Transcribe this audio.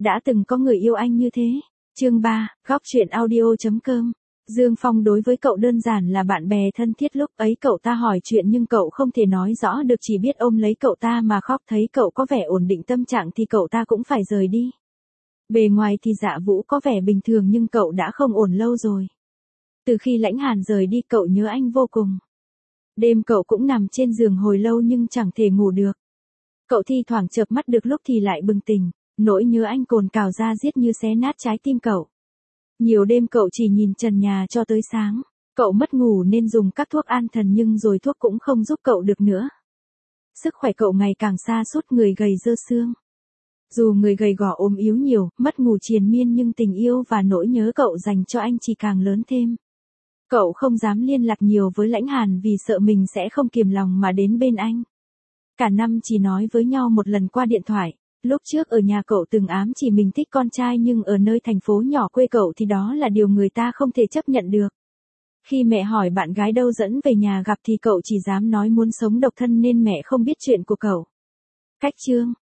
Đã từng có người yêu anh như thế. Chương 3, Góc truyện audio.com. Dương Phong đối với cậu đơn giản là bạn bè thân thiết, lúc ấy cậu ta hỏi chuyện nhưng cậu không thể nói rõ được, chỉ biết ôm lấy cậu ta mà khóc, thấy cậu có vẻ ổn định tâm trạng thì cậu ta cũng phải rời đi. Bề ngoài thì Dạ Vũ có vẻ bình thường nhưng cậu đã không ổn lâu rồi. Từ khi Lãnh Hàn rời đi cậu nhớ anh vô cùng. Đêm cậu cũng nằm trên giường hồi lâu nhưng chẳng thể ngủ được. Cậu thi thoảng chợp mắt được lúc thì lại bừng tỉnh, nỗi nhớ anh cồn cào da diết như xé nát trái tim cậu. Nhiều đêm cậu chỉ nhìn trần nhà cho tới sáng. Cậu mất ngủ nên dùng các thuốc an thần nhưng rồi thuốc cũng không giúp cậu được nữa. Sức khỏe cậu ngày càng sa sút, người gầy rơ xương. Dù người gầy gò ốm yếu nhiều, mất ngủ triền miên nhưng tình yêu và nỗi nhớ cậu dành cho anh chỉ càng lớn thêm. Cậu không dám liên lạc nhiều với Lãnh Hàn vì sợ mình sẽ không kiềm lòng mà đến bên anh. Cả năm chỉ nói với nhau một lần qua điện thoại. Lúc trước ở nhà cậu từng ám chỉ mình thích con trai nhưng ở nơi thành phố nhỏ quê cậu thì đó là điều người ta không thể chấp nhận được. Khi mẹ hỏi bạn gái đâu dẫn về nhà gặp thì cậu chỉ dám nói muốn sống độc thân nên mẹ không biết chuyện của cậu. Cách chương